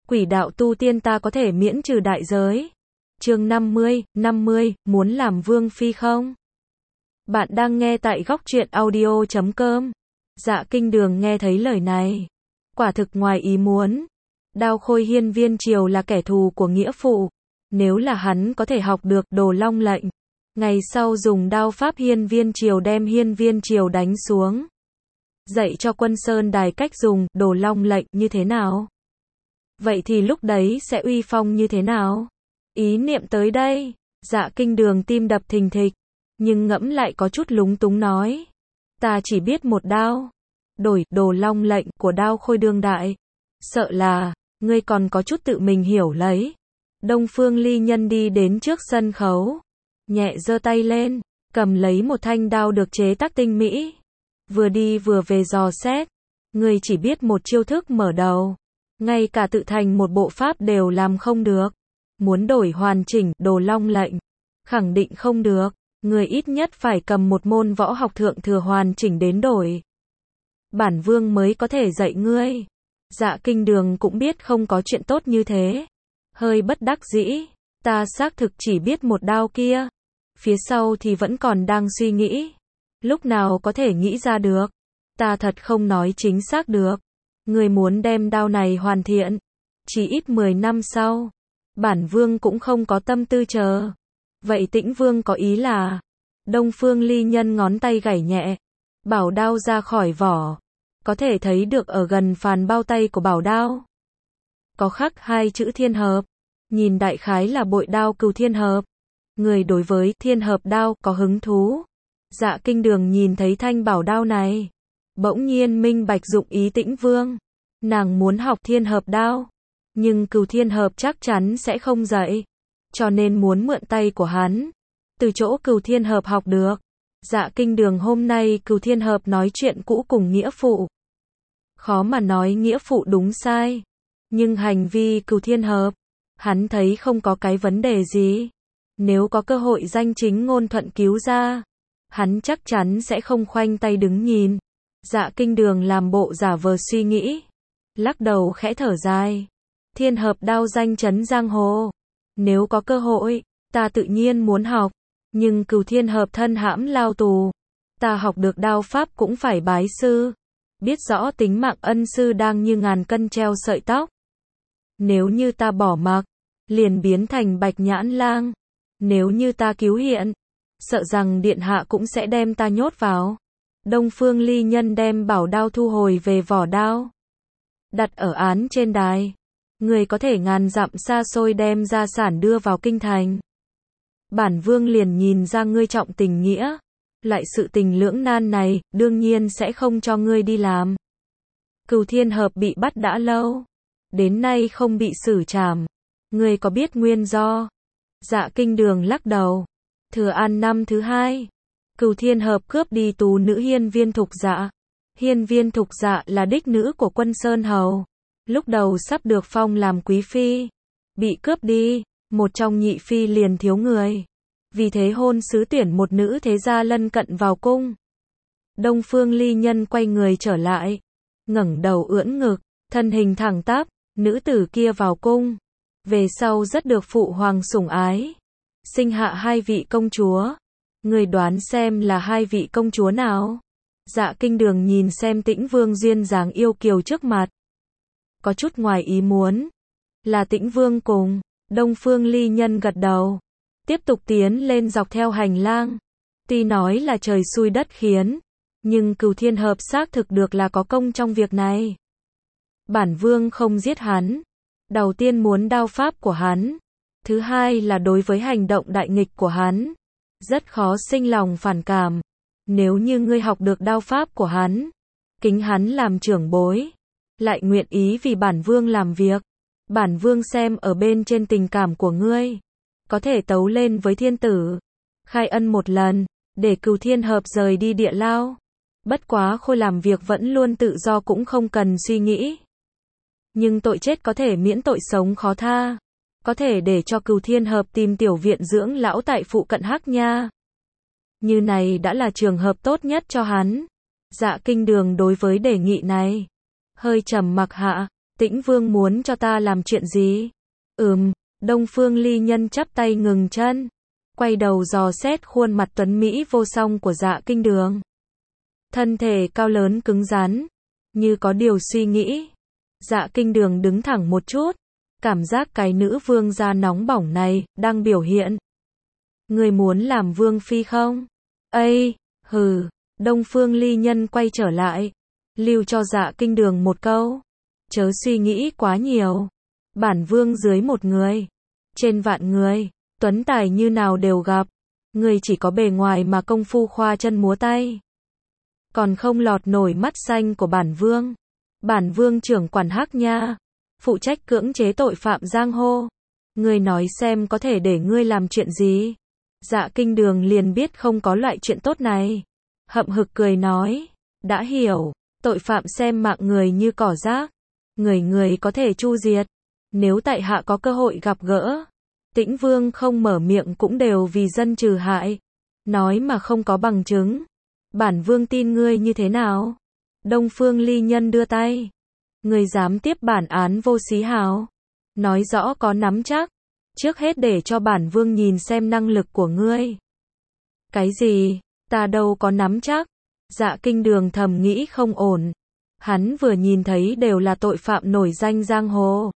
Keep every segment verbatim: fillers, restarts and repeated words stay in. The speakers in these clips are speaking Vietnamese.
Quỷ đạo tu tiên ta có thể miễn trừ đại giới. Chương năm mươi, năm mươi, muốn làm vương phi không? Bạn đang nghe tại góc truyện audio chấm com. Dạ Kinh Đường nghe thấy lời này, quả thực ngoài ý muốn. Đao Khôi Hiên Viên Triều là kẻ thù của nghĩa phụ. Nếu là hắn có thể học được Đồ Long lệnh, ngày sau dùng đao pháp Hiên Viên Triều đem Hiên Viên Triều đánh xuống, dạy cho Quân Sơn Đài cách dùng Đồ Long lệnh như thế nào, vậy thì lúc đấy sẽ uy phong như thế nào? Ý niệm tới đây, Dạ Kinh Đường tim đập thình thịch, nhưng ngẫm lại có chút lúng túng nói, ta chỉ biết một đao, đổi Đồ Long lệnh của Đao Khôi đương đại, sợ là ngươi còn có chút tự mình hiểu lấy. Đông Phương Ly Nhân đi đến trước sân khấu, nhẹ giơ tay lên, cầm lấy một thanh đao được chế tác tinh mỹ, vừa đi vừa về dò xét. Ngươi chỉ biết một chiêu thức mở đầu, ngay cả tự thành một bộ pháp đều làm không được, muốn đổi hoàn chỉnh Đồ Long lệnh, khẳng định không được. Ngươi ít nhất phải cầm một môn võ học thượng thừa hoàn chỉnh đến đổi. Bản vương mới có thể dạy ngươi. Dạ Kinh Đường cũng biết không có chuyện tốt như thế, hơi bất đắc dĩ, ta xác thực chỉ biết một đao kia, phía sau thì vẫn còn đang suy nghĩ, lúc nào có thể nghĩ ra được, ta thật không nói chính xác được. Ngươi muốn đem đao này hoàn thiện, chỉ ít mười năm sau, bản vương cũng không có tâm tư chờ. Vậy Tĩnh Vương có ý là? Đông Phương Ly Nhân ngón tay gảy nhẹ, bảo đao ra khỏi vỏ, có thể thấy được ở gần phàn bao tay của bảo đao có khắc hai chữ thiên hợp, nhìn đại khái là bội đao cừu thiên hợp. Người đối với thiên hợp đao có hứng thú. Dạ Kinh Đường nhìn thấy thanh bảo đao này, bỗng nhiên minh bạch dụng ý Tĩnh Vương, nàng muốn học thiên hợp đao, nhưng cừu thiên hợp chắc chắn sẽ không dạy, cho nên muốn mượn tay của hắn, từ chỗ cừu thiên hợp học được. Dạ Kinh Đường hôm nay cừu thiên hợp nói chuyện cũ cùng nghĩa phụ, khó mà nói nghĩa phụ đúng sai, nhưng hành vi cừu thiên hợp, hắn thấy không có cái vấn đề gì. Nếu có cơ hội danh chính ngôn thuận cứu ra, hắn chắc chắn sẽ không khoanh tay đứng nhìn. Dạ Kinh Đường làm bộ giả vờ suy nghĩ, lắc đầu khẽ thở dài. Thiên hợp đao danh chấn giang hồ, nếu có cơ hội, ta tự nhiên muốn học, nhưng cừu thiên hợp thân hãm lao tù, ta học được đao pháp cũng phải bái sư, biết rõ tính mạng ân sư đang như ngàn cân treo sợi tóc. Nếu như ta bỏ mặc, liền biến thành Bạch Nhãn Lang, nếu như ta cứu hiện, sợ rằng điện hạ cũng sẽ đem ta nhốt vào. Đông Phương Ly Nhân đem bảo đao thu hồi về vỏ đao, đặt ở án trên đài. Người có thể ngàn dặm xa xôi đem gia sản đưa vào kinh thành, bản vương liền nhìn ra ngươi trọng tình nghĩa, lại sự tình lưỡng nan này, đương nhiên sẽ không cho ngươi đi làm. Cừu thiên hợp bị bắt đã lâu, đến nay không bị xử trảm, ngươi có biết nguyên do? Dạ Kinh Đường lắc đầu. Thừa An năm thứ hai, cừu thiên hợp cướp đi tú nữ Hiên Viên Thục Dạ. Hiên Viên Thục Dạ là đích nữ của Quân Sơn Hầu, lúc đầu sắp được phong làm quý phi, bị cướp đi, một trong nhị phi liền thiếu người, vì thế hôn sứ tuyển một nữ thế gia lân cận vào cung. Đông Phương Ly Nhân quay người trở lại, ngẩng đầu ưỡn ngực, thân hình thẳng tắp. Nữ tử kia vào cung, về sau rất được phụ hoàng sủng ái, sinh hạ hai vị công chúa. Người đoán xem là hai vị công chúa nào? Dạ Kinh Đường nhìn xem Tĩnh Vương duyên dáng yêu kiều trước mặt, có chút ngoài ý muốn. Là Tĩnh Vương cùng. Đông Phương Ly Nhân gật đầu, tiếp tục tiến lên dọc theo hành lang. Tuy nói là trời xui đất khiến, nhưng cừu thiên hợp xác thực được là có công trong việc này. Bản vương không giết hắn, đầu tiên muốn đao pháp của hắn, thứ hai là đối với hành động đại nghịch của hắn, rất khó sinh lòng phản cảm. Nếu như ngươi học được đao pháp của hắn, kính hắn làm trưởng bối, lại nguyện ý vì bản vương làm việc, bản vương xem ở bên trên tình cảm của ngươi, có thể tấu lên với thiên tử, khai ân một lần, để cừu thiên hợp rời đi địa lao. Bất quá Khôi làm việc vẫn luôn tự do cũng không cần suy nghĩ. Nhưng tội chết có thể miễn tội sống khó tha, có thể để cho cừu thiên hợp tìm tiểu viện dưỡng lão tại phụ cận Hắc Nha. Như này đã là trường hợp tốt nhất cho hắn. Dạ Kinh Đường đối với đề nghị này hơi trầm mặc hạ, Tĩnh Vương muốn cho ta làm chuyện gì? Ừm, Đông Phương Ly Nhân chắp tay ngừng chân, quay đầu dò xét khuôn mặt tuấn Mỹ vô song của Dạ Kinh Đường. Thân thể cao lớn cứng rắn, như có điều suy nghĩ. Dạ Kinh Đường đứng thẳng một chút, cảm giác cái nữ vương da nóng bỏng này, đang biểu hiện. Người muốn làm vương phi không? Ây, hừ, Đông Phương Ly Nhân quay trở lại, lưu cho Dạ Kinh Đường một câu. Chớ suy nghĩ quá nhiều. Bản vương dưới một người, trên vạn người, tuấn tài như nào đều gặp. Người chỉ có bề ngoài mà công phu khoa chân múa tay, còn không lọt nổi mắt xanh của bản vương. Bản vương trưởng quản Hắc Nha, phụ trách cưỡng chế tội phạm giang hồ. Ngươi nói xem có thể để ngươi làm chuyện gì? Dạ Kinh Đường liền biết không có loại chuyện tốt này. Hậm hực cười nói, đã hiểu, tội phạm xem mạng người như cỏ rác, người người có thể chu diệt. Nếu tại hạ có cơ hội gặp gỡ, Tĩnh Vương không mở miệng cũng đều vì dân trừ hại. Nói mà không có bằng chứng, bản vương tin ngươi như thế nào? Đông Phương Ly Nhân đưa tay. Ngươi dám tiếp bản án Vô Xí Hào? Nói rõ có nắm chắc. Trước hết để cho bản vương nhìn xem năng lực của ngươi. Cái gì? Ta đâu có nắm chắc. Dạ Kinh Đường thầm nghĩ không ổn. Hắn vừa nhìn thấy đều là tội phạm nổi danh giang hồ.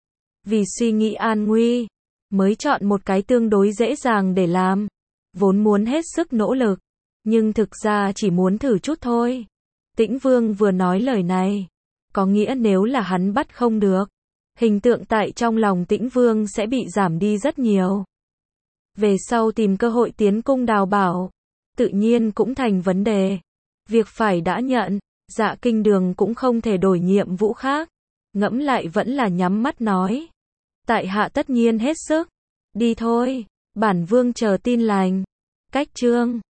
Vì suy nghĩ an nguy, mới chọn một cái tương đối dễ dàng để làm. Vốn muốn hết sức nỗ lực, nhưng thực ra chỉ muốn thử chút thôi. Tĩnh Vương vừa nói lời này, có nghĩa nếu là hắn bắt không được, hình tượng tại trong lòng Tĩnh Vương sẽ bị giảm đi rất nhiều. Về sau tìm cơ hội tiến cung đào bảo, tự nhiên cũng thành vấn đề. Việc phải đã nhận, Dạ Kinh Đường cũng không thể đổi nhiệm vụ khác. Ngẫm lại vẫn là nhắm mắt nói. Tại hạ tất nhiên hết sức. Đi thôi, bản vương chờ tin lành. Cách chương